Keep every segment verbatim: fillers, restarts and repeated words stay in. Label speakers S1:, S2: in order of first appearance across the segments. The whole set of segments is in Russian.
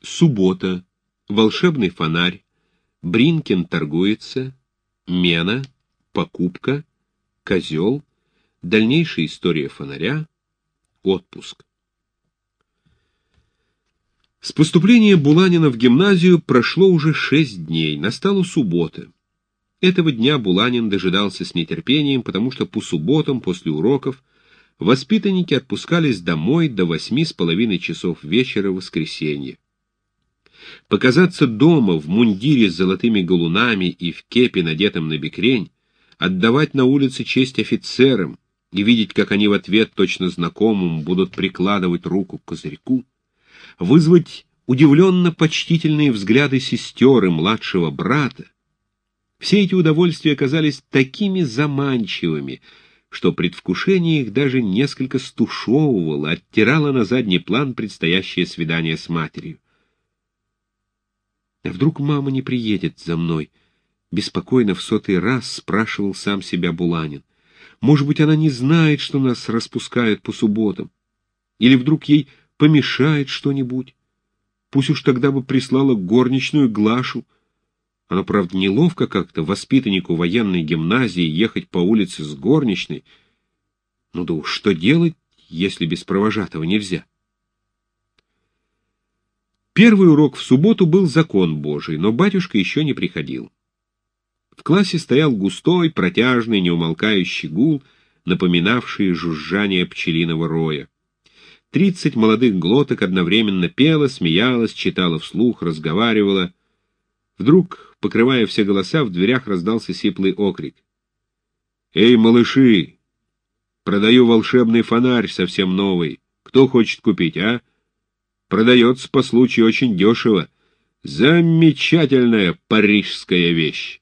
S1: Суббота. Волшебный фонарь. Бринкин торгуется. Мена. Покупка. Козел. Дальнейшая история фонаря. Отпуск. С поступления Буланина в гимназию прошло уже шесть дней. Настала суббота. Этого дня Буланин дожидался с нетерпением, потому что по субботам после уроков воспитанники отпускались домой до восьми с половиной часов вечера в воскресенье. Показаться дома в мундире с золотыми галунами и в кепе, надетом на бекрень, отдавать на улице честь офицерам и видеть, как они в ответ точно знакомым будут прикладывать руку к козырьку, вызвать удивленно-почтительные взгляды сестер и младшего брата, все эти удовольствия оказались такими заманчивыми, что предвкушение их даже несколько стушевывало, оттирало на задний план предстоящее свидание с матерью. А вдруг мама не приедет за мной? Беспокойно в сотый раз спрашивал сам себя Буланин. Может быть, она не знает, что нас распускают по субботам? Или вдруг ей помешает что-нибудь? Пусть уж тогда бы прислала горничную Глашу. Оно, правда, неловко как-то воспитаннику военной гимназии ехать по улице с горничной. Ну да уж что делать, если без провожатого нельзя? Первый урок в субботу был закон Божий, но батюшка еще не приходил. В классе стоял густой, протяжный, неумолкающий гул, напоминавший жужжание пчелиного роя. Тридцать молодых глоток одновременно пела, смеялась, читала вслух, разговаривала. Вдруг, покрывая все голоса, в дверях раздался сиплый окрик. «Эй, малыши! Продаю волшебный фонарь совсем новый. Кто хочет купить, а? Продается по случаю очень дешево. Замечательная парижская вещь!»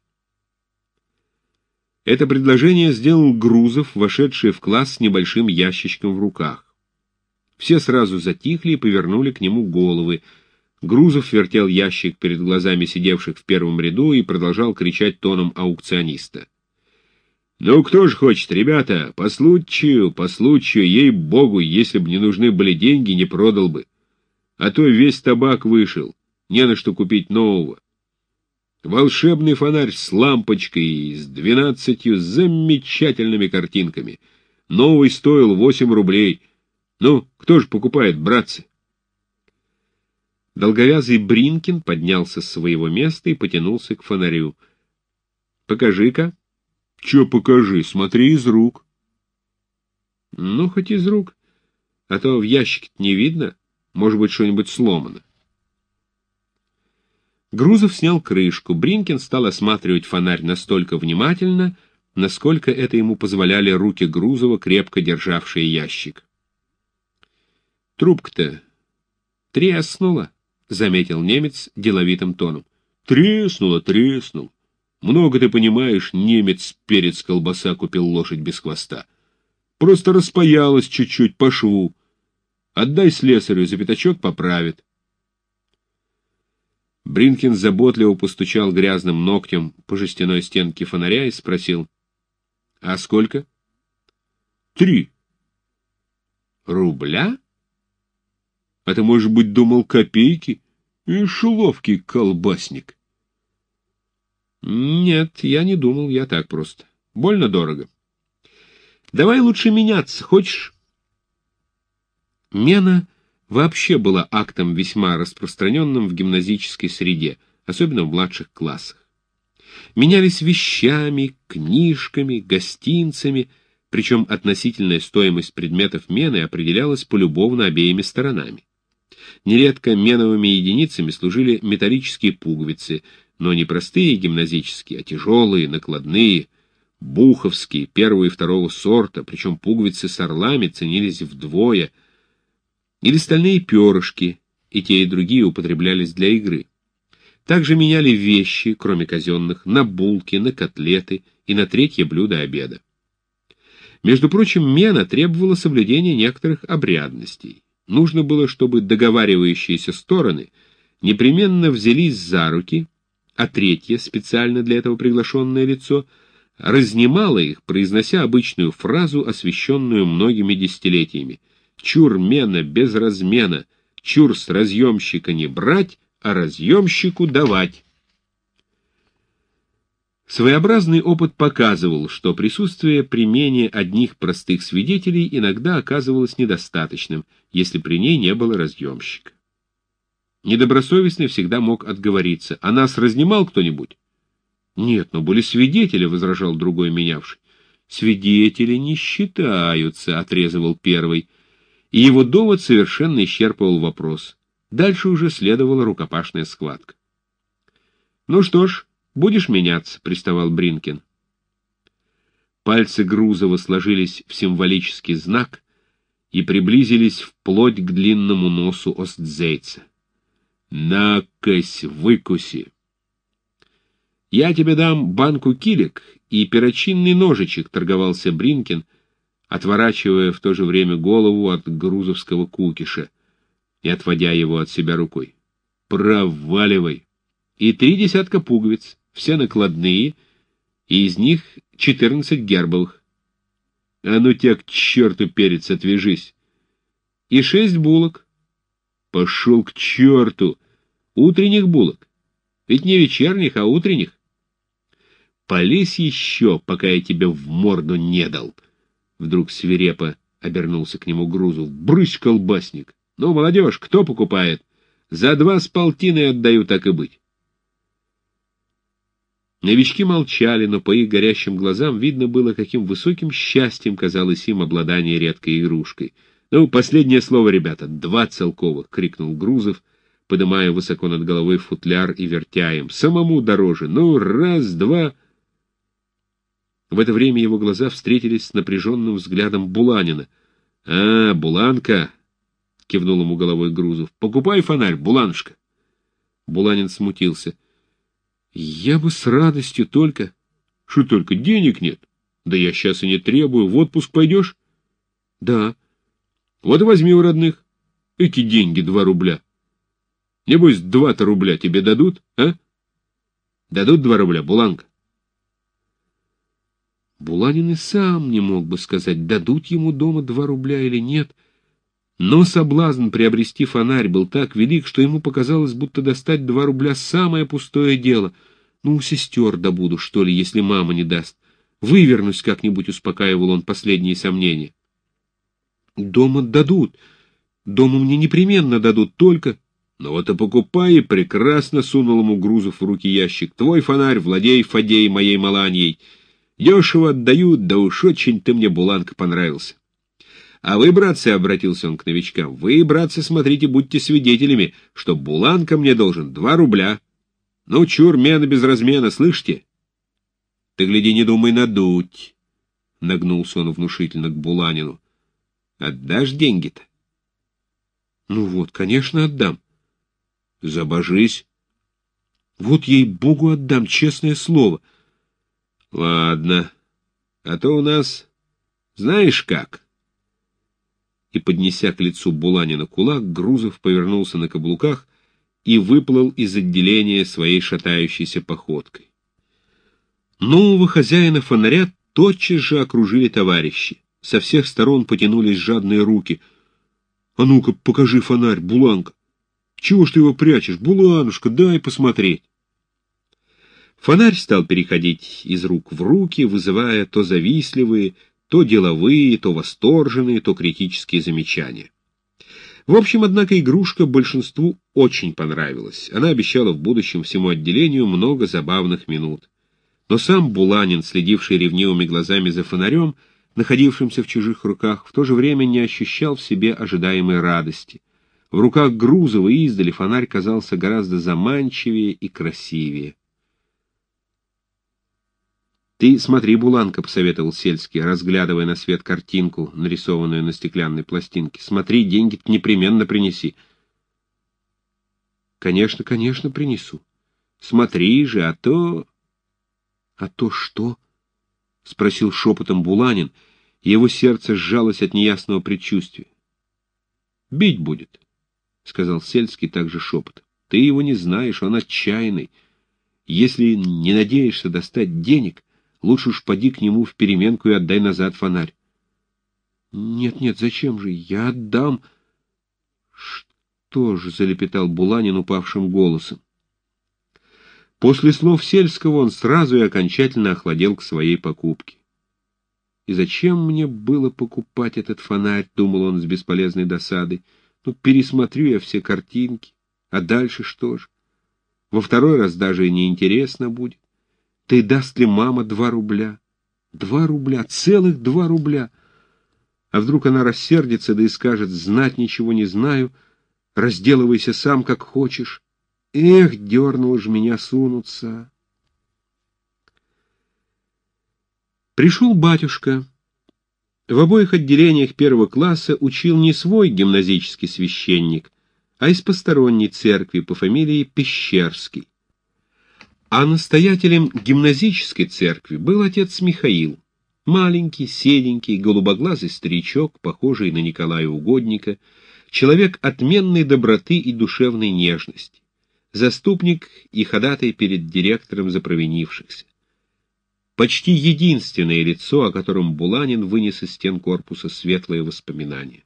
S1: Это предложение сделал Грузов, вошедший в класс с небольшим ящичком в руках. Все сразу затихли и повернули к нему головы. Грузов вертел ящик перед глазами сидевших в первом ряду и продолжал кричать тоном аукциониста. «Ну, кто же хочет, ребята? По случаю, по случаю, ей-богу, если бы не нужны были деньги, не продал бы. А то весь табак вышел, не на что купить нового. Волшебный фонарь с лампочкой и с двенадцатью замечательными картинками. Новый стоил восемь рублей. Ну, кто же покупает, братцы?» Долговязый Бринкин поднялся с своего места и потянулся к фонарю. «Покажи-ка». «Че покажи? Смотри из рук». «Ну, хоть из рук, а то в ящике-то не видно. Может быть, что-нибудь сломано». Грузов снял крышку. Бринкин стал осматривать фонарь настолько внимательно, насколько это ему позволяли руки Грузова, крепко державшие ящик. «Трубка-то треснула», — заметил немец деловитым тоном. «Треснула, треснула. Много ты понимаешь, немец, перец, колбаса купил лошадь без хвоста. Просто распаялась чуть-чуть по шву. Отдай слесарю, за пятачок поправит». Бринкин заботливо постучал грязным ногтем по жестяной стенке фонаря и спросил: «А сколько?» «Три». «Рубля? А ты, может быть, думал, копейки? Ишь, ловкий колбасник». «Нет, я не думал, я так просто. Больно дорого. Давай лучше меняться, хочешь?» Мена вообще была актом весьма распространенным в гимназической среде, особенно в младших классах. Менялись вещами, книжками, гостинцами, причем относительная стоимость предметов мены определялась полюбовно обеими сторонами. Нередко меновыми единицами служили металлические пуговицы, но не простые гимназические, а тяжелые, накладные, буховские, первого и второго сорта, причем пуговицы с орлами ценились вдвое, или стальные перышки, и те и другие употреблялись для игры. Также меняли вещи, кроме казенных, на булки, на котлеты и на третье блюдо обеда. Между прочим, мена требовала соблюдения некоторых обрядностей. Нужно было, чтобы договаривающиеся стороны непременно взялись за руки, а третье, специально для этого приглашенное лицо, разнимало их, произнося обычную фразу, освященную многими десятилетиями: «Чур мена без размена, Чур с разъемщика не брать, а разъемщику давать. Своеобразный опыт показывал, что присутствие при мене одних простых свидетелей иногда оказывалось недостаточным, если при ней не было разъемщика. Недобросовестный всегда мог отговориться. «А нас разнимал кто-нибудь?» «Нет, но были свидетели», — возражал другой менявший. «Свидетели не считаются», — отрезывал первый, и его довод совершенно исчерпывал вопрос. Дальше уже следовала рукопашная схватка. «Ну что ж, будешь меняться», — приставал Бринкин. Пальцы Грузова сложились в символический знак и приблизились вплоть к длинному носу Остзейца. «На-кась, выкуси! Я тебе дам банку килек и перочинный ножичек», — торговался Бринкин, отворачивая в то же время голову от грузовского кукиша и отводя его от себя рукой. «Проваливай! И три десятка пуговиц, все накладные, и из них четырнадцать гербовых. А ну тебя к черту, перец, отвяжись! И шесть булок. Пошел к черту! Утренних булок. Ведь не вечерних, а утренних. Полезь еще, пока я тебе в морду не дал!» Вдруг свирепо обернулся к нему Грузов. «Брысь, колбасник! Ну, молодежь, кто покупает? За два с полтиной отдаю, так и быть». Новички молчали, но по их горящим глазам видно было, каким высоким счастьем казалось им обладание редкой игрушкой. «Ну, последнее слово, ребята, два целковых!» — крикнул Грузов, подымая высоко над головой футляр и вертя им. «Самому дороже! Ну, раз, два!» В это время его глаза встретились с напряженным взглядом Буланина. «А, Буланка!» — кивнул ему головой Грузов. «Покупай фонарь, Буланушка!» Буланин смутился. «Я бы с радостью, только...» «Что только, денег нет?» «Да я сейчас и не требую. В отпуск пойдешь?» «Да». «Вот и возьми у родных. Эти деньги, два рубля. Небось, два-то рубля тебе дадут, а? Дадут два рубля, Буланка?» Буланин и сам не мог бы сказать, дадут ему дома два рубля или нет, но соблазн приобрести фонарь был так велик, что ему показалось, будто достать два рубля — самое пустое дело. «Ну, у сестер добуду, что ли, если мама не даст. Вывернусь как-нибудь», — успокаивал он последние сомнения. «Дома дадут. Дома мне непременно дадут, только...» «Ну вот и покупай, и прекрасно», — сунул ему Грузов в руки ящик. «Твой фонарь, владей, Фадей, моей Маланьей. Дешево отдают, да уж очень ты мне, Буланка, понравился. А вы, братцы, — обратился он к новичкам, — вы, братцы, смотрите, будьте свидетелями, что Буланка мне должен два рубля. Ну, чур, мена без размена, слышите? Ты, гляди, не думай надуть», — нагнулся он внушительно к Буланину. «Отдашь деньги-то?» «Ну вот, конечно, отдам». «Забожись». «Вот ей-богу отдам, честное слово». «Ладно, а то у нас... знаешь как?» И, поднеся к лицу Буланина кулак, Грузов повернулся на каблуках и выплыл из отделения своей шатающейся походкой. Нового хозяина фонаря тотчас же окружили товарищи. Со всех сторон потянулись жадные руки. «А ну-ка, покажи фонарь, Буланка! Чего ж ты его прячешь? Буланушка, дай посмотреть!» Фонарь стал переходить из рук в руки, вызывая то завистливые, то деловые, то восторженные, то критические замечания. В общем, однако, игрушка большинству очень понравилась. Она обещала в будущем всему отделению много забавных минут. Но сам Буланин, следивший ревнивыми глазами за фонарем, находившимся в чужих руках, в то же время не ощущал в себе ожидаемой радости. В руках Грузова издали фонарь казался гораздо заманчивее и красивее. «Ты смотри, Буланка», — посоветовал Сельский, разглядывая на свет картинку, нарисованную на стеклянной пластинке. «Смотри, деньги-то непременно принеси». «Конечно, конечно, принесу. Смотри же, а то...» «А то что?» — спросил шепотом Буланин, и его сердце сжалось от неясного предчувствия. «Бить будет», — сказал Сельский также шепотом. «Ты его не знаешь, он отчаянный. Если не надеешься достать денег, лучше уж поди к нему в переменку и отдай назад фонарь». «Нет, нет, зачем же? Я отдам». что ж», — залепетал Буланин упавшим голосом. После слов Сельского он сразу и окончательно охладел к своей покупке. «И зачем мне было покупать этот фонарь?» — думал он с бесполезной досадой. «Ну, пересмотрю я все картинки. А дальше что же? Во второй раз даже и не интересно будет. Да и даст ли мама два рубля? Два рубля, целых два рубля. А вдруг она рассердится, да и скажет: знать ничего не знаю, разделывайся сам, как хочешь. Эх, дернул ж меня сунуться». Пришел батюшка. В обоих отделениях первого класса учил не свой гимназический священник, а из посторонней церкви по фамилии Пещерский. А настоятелем гимназической церкви был отец Михаил, маленький, седенький, голубоглазый старичок, похожий на Николая Угодника, человек отменной доброты и душевной нежности, заступник и ходатай перед директором за провинившихся. Почти единственное лицо, о котором Буланин вынес из стен корпуса светлые воспоминания.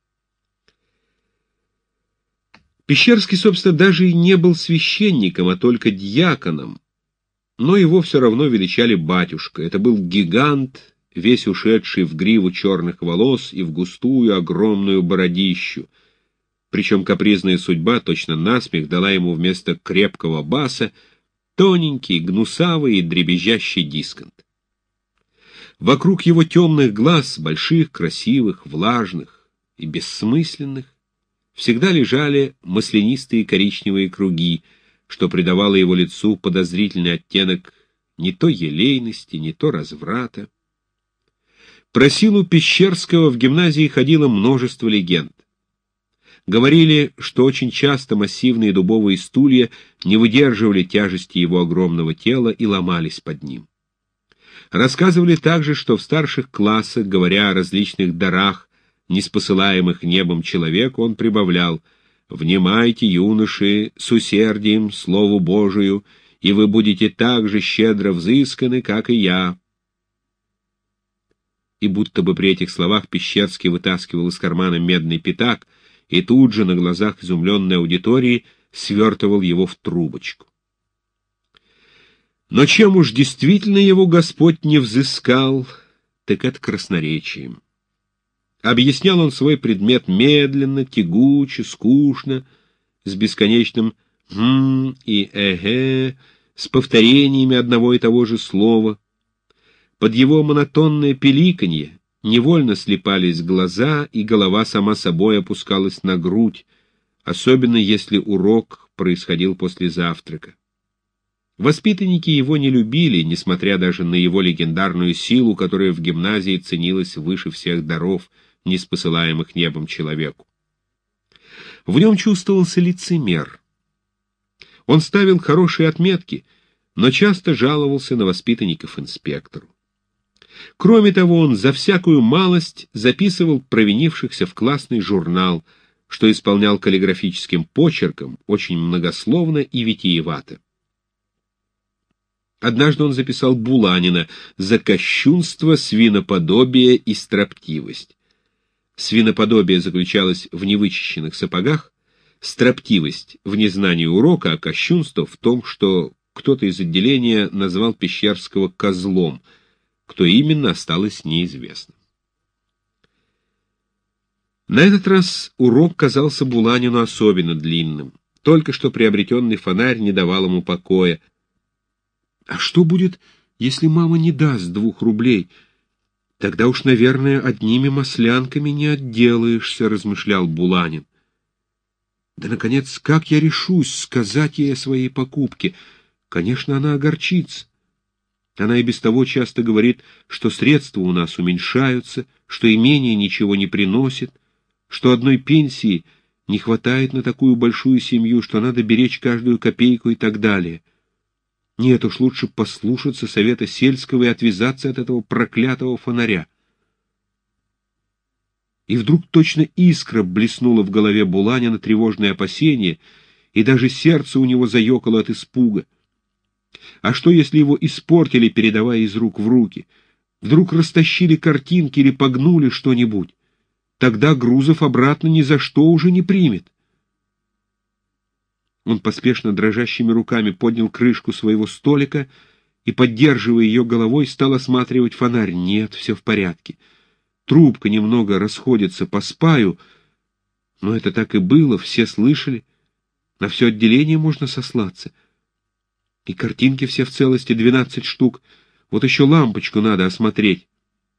S1: Пещерский, собственно, даже и не был священником, а только дьяконом, но его все равно величали батюшка. Это был гигант, весь ушедший в гриву черных волос и в густую огромную бородищу, причем капризная судьба точно насмех дала ему вместо крепкого баса тоненький, гнусавый и дребезжащий дисконт. Вокруг его темных глаз, больших, красивых, влажных и бессмысленных, всегда лежали маслянистые коричневые круги, что придавало его лицу подозрительный оттенок не то елейности, не то разврата. Про силу Пещерского в гимназии ходило множество легенд. Говорили, что очень часто массивные дубовые стулья не выдерживали тяжести его огромного тела и ломались под ним. Рассказывали также, что в старших классах, говоря о различных дарах, неспосылаемых небом человеку, он прибавлял: «Внимайте, юноши, с усердием Слову Божию, и вы будете так же щедро взысканы, как и я». И будто бы при этих словах Пещерский вытаскивал из кармана медный пятак и тут же на глазах изумленной аудитории свертывал его в трубочку. Но чем уж действительно его Господь не взыскал, так это красноречием. Объяснял он свой предмет медленно, тягуче, скучно, с бесконечным «хм» и «эге», с повторениями одного и того же слова. Под его монотонное пиликанье невольно слипались глаза, и голова сама собой опускалась на грудь, особенно если урок происходил после завтрака. Воспитанники его не любили, несмотря даже на его легендарную силу, которая в гимназии ценилась выше всех даров, ниспосылаемых небом человеку. В нем чувствовался лицемер. Он ставил хорошие отметки, но часто жаловался на воспитанников инспектору. Кроме того, он за всякую малость записывал провинившихся в классный журнал, что исполнял каллиграфическим почерком, очень многословно и витиевато. Однажды он записал Буланина за кощунство, свиноподобие и строптивость. Свиноподобие заключалось в невычищенных сапогах, строптивость в незнании урока, а кощунство в том, что кто-то из отделения назвал Пещерского козлом, кто именно, осталось неизвестным. На этот раз урок казался Буланину особенно длинным. Только что приобретенный фонарь не давал ему покоя. «А что будет, если мама не даст двух рублей? Тогда уж, наверное, одними маслянками не отделаешься», — размышлял Буланин. «Да, наконец, как я решусь сказать ей о своей покупке? Конечно, она огорчится. Она и без того часто говорит, что средства у нас уменьшаются, что имение ничего не приносит, что одной пенсии не хватает на такую большую семью, что надо беречь каждую копейку и так далее. Нет уж, лучше послушаться совета Сельского и отвязаться от этого проклятого фонаря». И вдруг точно искра блеснула в голове Буланина тревожное опасение, и даже сердце у него заёкало от испуга. А что, если его испортили, передавая из рук в руки? Вдруг растащили картинки или погнули что-нибудь? Тогда Грузов обратно ни за что уже не примет. Он поспешно дрожащими руками поднял крышку своего столика и, поддерживая ее головой, стал осматривать фонарь. Нет, все в порядке. Трубка немного расходится по спаю, но это так и было, все слышали. На все отделение можно сослаться. И картинки все в целости, двенадцать штук. Вот еще лампочку надо осмотреть.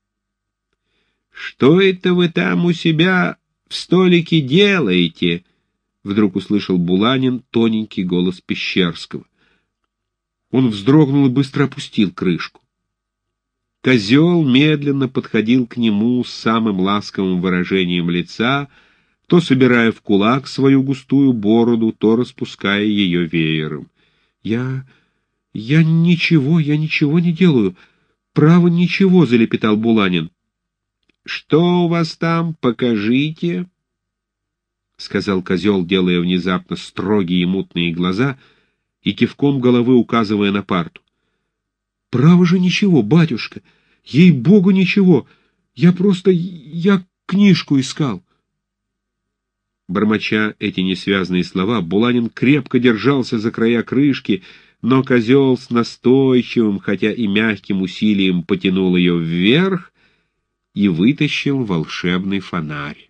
S1: «Что это вы там у себя в столике делаете?» Вдруг услышал Буланин тоненький голос Пещерского. Он вздрогнул и быстро опустил крышку. Козел медленно подходил к нему с самым ласковым выражением лица, то собирая в кулак свою густую бороду, то распуская ее веером. «Я... я ничего, я ничего не делаю. Право, ничего», — залепетал Буланин. «Что у вас там? Покажите», — сказал козел, делая внезапно строгие и мутные глаза и кивком головы указывая на парту. «Право же ничего, батюшка, ей-богу ничего. Я просто... я книжку искал». Бормоча эти несвязные слова, Буланин крепко держался за края крышки, но козел с настойчивым, хотя и мягким усилием потянул ее вверх и вытащил волшебный фонарь.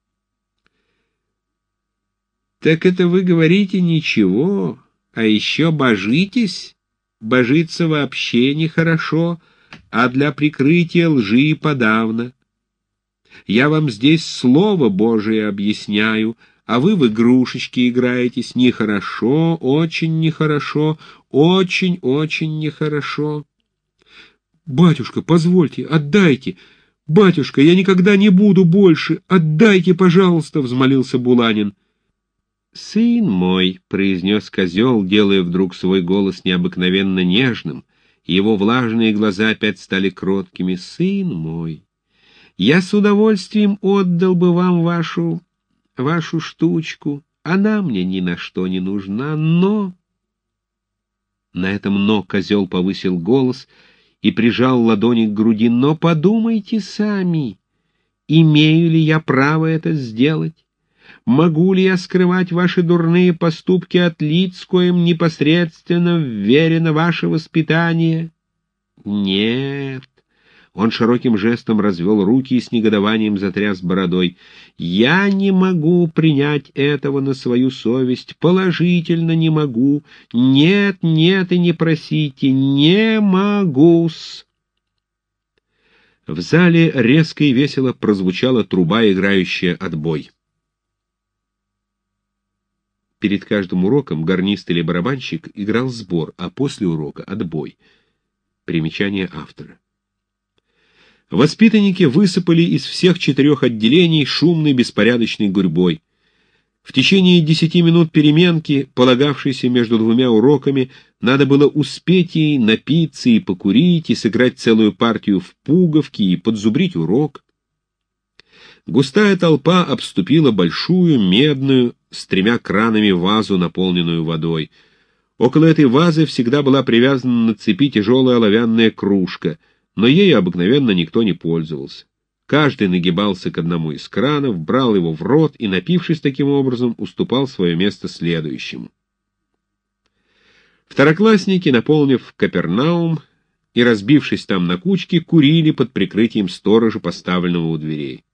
S1: «Так это вы говорите ничего, а еще божитесь? Божиться вообще нехорошо, а для прикрытия лжи и подавно. Я вам здесь Слово Божие объясняю, а вы в игрушечки играетесь. Нехорошо, очень нехорошо, очень-очень нехорошо». «Батюшка, позвольте, отдайте. Батюшка, я никогда не буду больше. Отдайте, пожалуйста», — взмолился Буланин. «Сын мой», — произнес козел, делая вдруг свой голос необыкновенно нежным, и его влажные глаза опять стали кроткими. «Сын мой, я с удовольствием отдал бы вам вашу... вашу штучку. Она мне ни на что не нужна, но...» На этом «но» козел повысил голос и прижал ладони к груди. «Но подумайте сами, имею ли я право это сделать? Могу ли я скрывать ваши дурные поступки от лиц, коим непосредственно вверено ваше воспитание? Нет». Он широким жестом развел руки и с негодованием затряс бородой. «Я не могу принять этого на свою совесть, положительно не могу. Нет, нет и не просите, не могу-с». В зале резко и весело прозвучала труба, играющая отбой. Перед каждым уроком гарнист или барабанщик играл сбор, а после урока — отбой. Примечание автора. Воспитанники высыпали из всех четырех отделений шумной беспорядочной гурьбой. В течение десяти минут переменки, полагавшейся между двумя уроками, надо было успеть и напиться, и покурить, и сыграть целую партию в пуговки, и подзубрить урок. Густая толпа обступила большую, медную, с тремя кранами вазу, наполненную водой. Около этой вазы всегда была привязана на цепи тяжелая оловянная кружка, но ею обыкновенно никто не пользовался. Каждый нагибался к одному из кранов, брал его в рот и, напившись таким образом, уступал свое место следующему. Второклассники, наполнив Капернаум и разбившись там на кучки, курили под прикрытием сторожа, поставленного у дверей.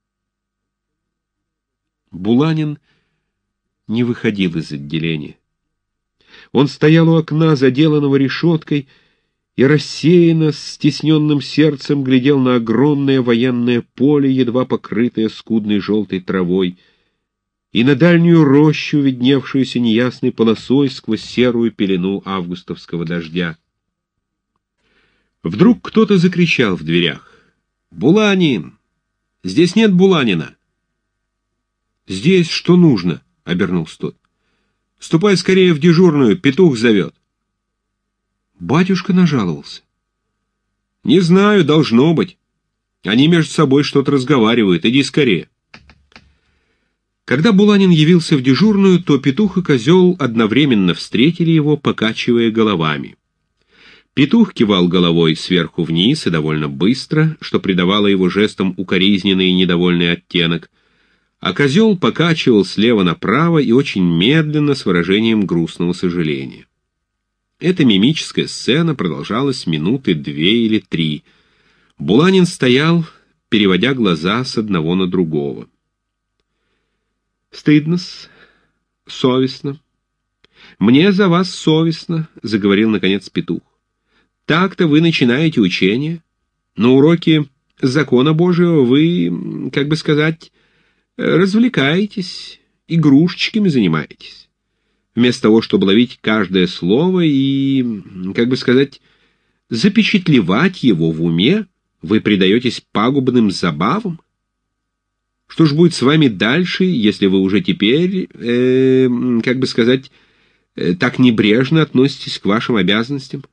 S1: Буланин не выходил из отделения. Он стоял у окна, заделанного решеткой, и рассеянно, с стесненным сердцем глядел на огромное военное поле, едва покрытое скудной желтой травой, и на дальнюю рощу, видневшуюся неясной полосой сквозь серую пелену августовского дождя. Вдруг кто-то закричал в дверях: «Буланин! Здесь нет Буланина!» «Здесь что нужно?» — обернулся тот. «Ступай скорее в дежурную, петух зовет». Батюшка нажаловался. «Не знаю, должно быть. Они между собой что-то разговаривают. Иди скорее». Когда Буланин явился в дежурную, то петух и козел одновременно встретили его, покачивая головами. Петух кивал головой сверху вниз и довольно быстро, что придавало его жестам укоризненный и недовольный оттенок, а козел покачивал слева направо и очень медленно, с выражением грустного сожаления. Эта мимическая сцена продолжалась минуты две или три. Буланин стоял, переводя глаза с одного на другого. «Стыдно-с, совестно. Мне за вас совестно», — заговорил, наконец, петух. «Так-то вы начинаете учение. На уроке закона Божьего вы, как бы сказать, развлекаетесь, игрушечками занимаетесь. Вместо того, чтобы ловить каждое слово и, как бы сказать, запечатлевать его в уме, вы предаетесь пагубным забавам. Что ж будет с вами дальше, если вы уже теперь, э, как бы сказать, э, так небрежно относитесь к вашим обязанностям?»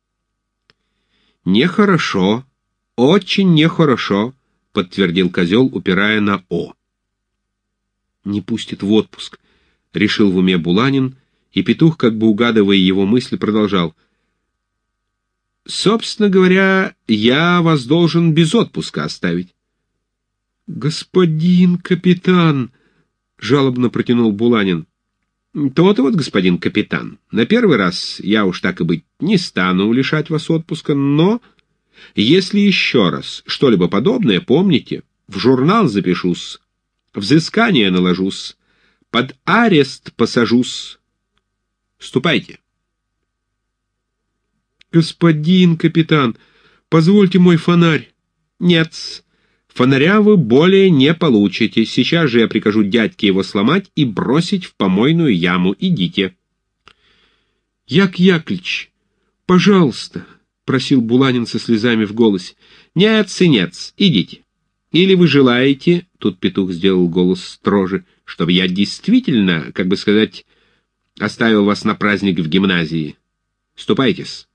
S1: «Нехорошо, очень нехорошо», — подтвердил козел, упирая на «о». «Не пустит в отпуск», — решил в уме Буланин, и петух, как бы угадывая его мысли, продолжал. «Собственно говоря, я вас должен без отпуска оставить». «Господин капитан», — жалобно протянул Буланин. «То-то вот, господин капитан, на первый раз я уж так и быть не стану лишать вас отпуска, но если еще раз что-либо подобное, помните, в журнал запишусь, взыскание наложусь, под арест посажусь. Ступайте». «Господин капитан, позвольте мой фонарь». «Нет, фонаря вы более не получите. Сейчас же я прикажу дядьке его сломать и бросить в помойную яму. Идите». «Як Яковлевич, пожалуйста», — просил Буланин со слезами в голосе. «Нет-с и нет-с, идите. Или вы желаете, — тут петух сделал голос строже, — чтобы я действительно, как бы сказать, оставил вас на праздник в гимназии. Ступайтесь».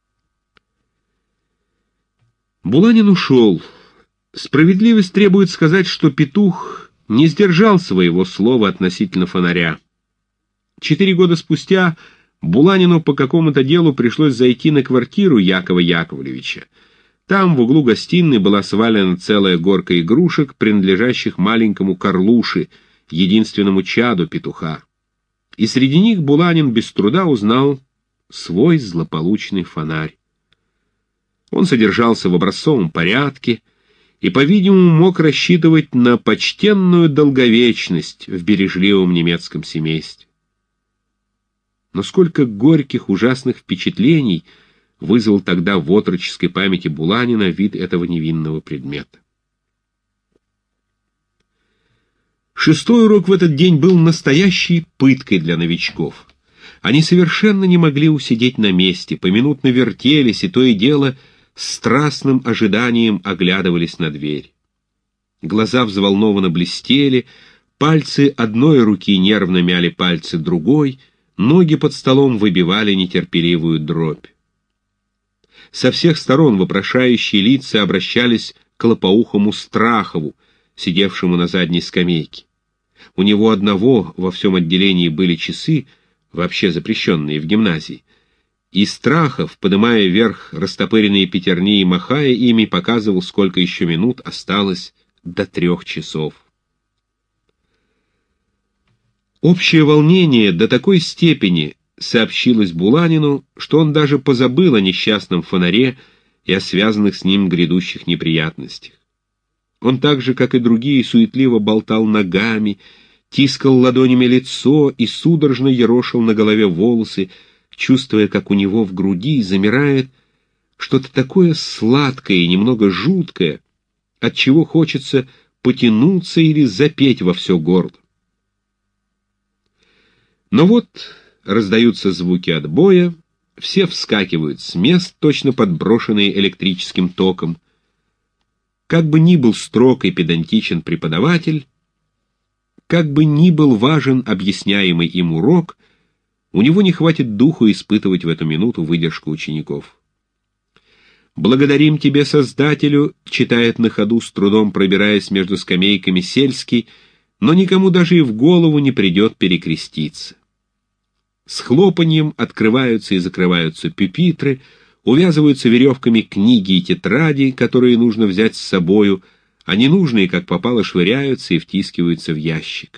S1: Буланин ушел. Справедливость требует сказать, что петух не сдержал своего слова относительно фонаря. Четыре года спустя Буланину по какому-то делу пришлось зайти на квартиру Якова Яковлевича. Там в углу гостиной была свалена целая горка игрушек, принадлежащих маленькому Карлуше, единственному чаду петуха. И среди них Буланин без труда узнал свой злополучный фонарь. Он содержался в образцовом порядке и, по-видимому, мог рассчитывать на почтенную долговечность в бережливом немецком семействе. Но сколько горьких, ужасных впечатлений вызвал тогда в отроческой памяти Буланина вид этого невинного предмета. Шестой урок в этот день был настоящей пыткой для новичков. Они совершенно не могли усидеть на месте, поминутно вертелись и то и дело с страстным ожиданием оглядывались на дверь. Глаза взволнованно блестели, пальцы одной руки нервно мяли пальцы другой, ноги под столом выбивали нетерпеливую дробь. Со всех сторон вопрошающие лица обращались к лопоухому Страхову, сидевшему на задней скамейке. У него одного во всем отделении были часы, вообще запрещенные в гимназии, и Страхов, подымая вверх растопыренные пятерни и махая ими, показывал, сколько еще минут осталось до трех часов. Общее волнение до такой степени сообщилось Буланину, что он даже позабыл о несчастном фонаре и о связанных с ним грядущих неприятностях. Он так же, как и другие, суетливо болтал ногами, тискал ладонями лицо и судорожно ерошил на голове волосы, чувствуя, как у него в груди замирает что-то такое сладкое и немного жуткое, от чего хочется потянуться или запеть во все горло. Но вот раздаются звуки отбоя, все вскакивают с мест, точно подброшенные электрическим током. Как бы ни был строг и педантичен преподаватель, как бы ни был важен объясняемый им урок, у него не хватит духу испытывать в эту минуту выдержку учеников. «Благодарим тебе, Создателю», — читает на ходу, с трудом пробираясь между скамейками сельский, но никому даже и в голову не придет перекреститься. С хлопаньем открываются и закрываются пюпитры, увязываются веревками книги и тетради, которые нужно взять с собою, а ненужные, как попало, швыряются и втискиваются в ящик.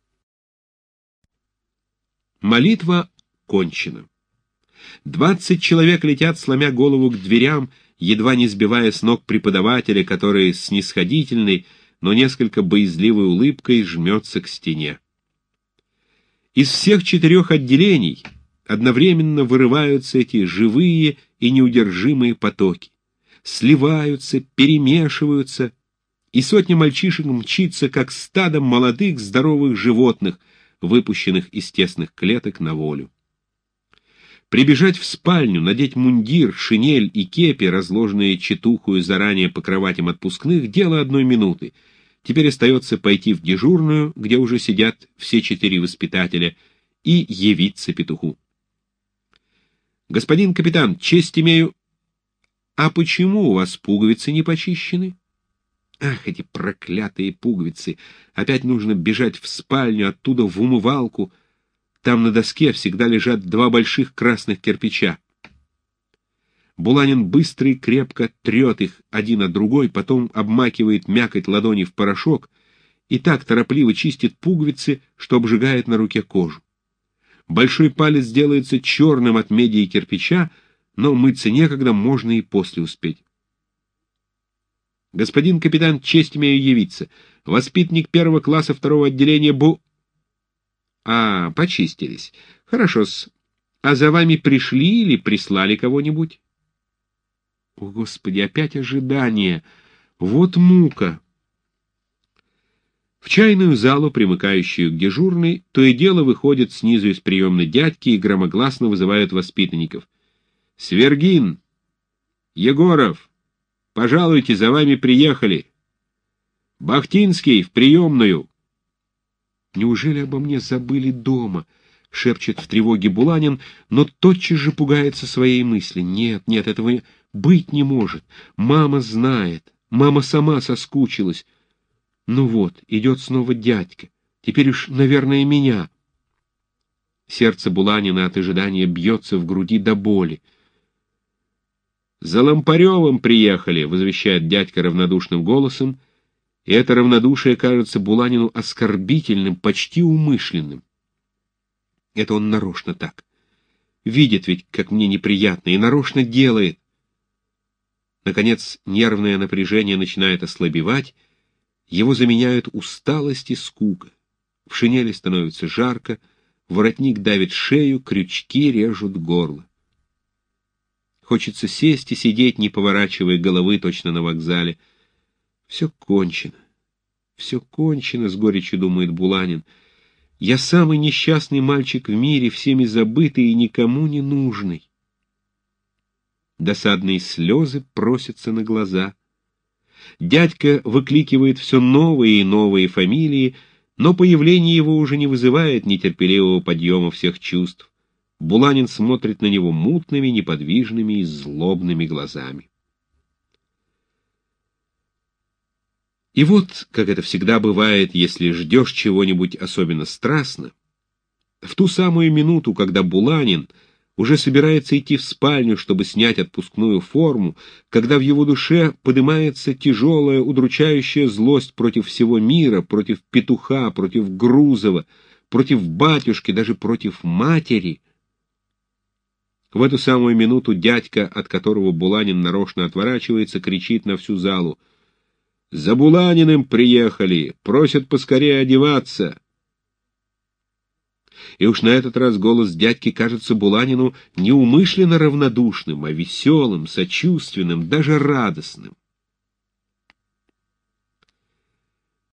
S1: Молитва кончена. Двадцать человек летят, сломя голову к дверям, едва не сбивая с ног преподавателя, который с снисходительной, но несколько боязливой улыбкой жмется к стене. Из всех четырех отделений одновременно вырываются эти живые и неудержимые потоки, сливаются, перемешиваются, и сотня мальчишек мчится, как стадо молодых здоровых животных, выпущенных из тесных клеток на волю. Прибежать в спальню, надеть мундир, шинель и кепи, разложенные четухую заранее по кроватям отпускных, дело одной минуты. Теперь остается пойти в дежурную, где уже сидят все четыре воспитателя, и явиться петуху. «Господин капитан, честь имею...» «А почему у вас пуговицы не почищены?» «Ах, эти проклятые пуговицы! Опять нужно бежать в спальню, оттуда в умывалку. Там на доске всегда лежат два больших красных кирпича». Буланин быстро и крепко трет их один от другой, потом обмакивает мякоть ладони в порошок и так торопливо чистит пуговицы, что обжигает на руке кожу. Большой палец делается черным от меди и кирпича, но мыться некогда, можно и после успеть. «Господин капитан, честь имею явиться. Воспитанник первого класса второго отделения Бу...» «А, почистились. Хорошо-с. А за вами пришли или прислали кого-нибудь?» «О, Господи, опять ожидание! Вот мука!» В чайную залу, примыкающую к дежурной, то и дело выходят снизу из приемной дядьки и громогласно вызывают воспитанников. «Свергин! Егоров! Пожалуйте, за вами приехали! Бахтинский, в приемную!» «Неужели обо мне забыли дома?» — шепчет в тревоге Буланин, но тотчас же пугается своей мысли. «Нет, нет, этого быть не может. Мама знает. Мама сама соскучилась. Ну вот, идет снова дядька. Теперь уж, наверное, меня». Сердце Буланина от ожидания бьется в груди до боли. «За Лампаревым приехали», — возвещает дядька равнодушным голосом, и это равнодушие кажется Буланину оскорбительным, почти умышленным. Это он нарочно так. Видит ведь, как мне неприятно, и нарочно делает. Наконец, нервное напряжение начинает ослабевать, его заменяют усталость и скука. В шинели становится жарко, воротник давит шею, крючки режут горло. Хочется сесть и сидеть, не поворачивая головы, точно на вокзале. Все кончено. Все кончено, с горечью думает Буланин. Я самый несчастный мальчик в мире, всеми забытый и никому не нужный. Досадные слезы просятся на глаза. Дядька выкликивает все новые и новые фамилии, но появление его уже не вызывает нетерпеливого подъема всех чувств. Буланин смотрит на него мутными, неподвижными и злобными глазами. И вот, как это всегда бывает, если ждешь чего-нибудь особенно страстно, в ту самую минуту, когда Буланин уже собирается идти в спальню, чтобы снять отпускную форму, когда в его душе поднимается тяжелая, удручающая злость против всего мира, против петуха, против Грузова, против батюшки, даже против матери. В эту самую минуту дядька, от которого Буланин нарочно отворачивается, кричит на всю залу: «За Буланиным приехали! Просят поскорее одеваться!» И уж на этот раз голос дядьки кажется Буланину неумышленно равнодушным, а веселым, сочувственным, даже радостным.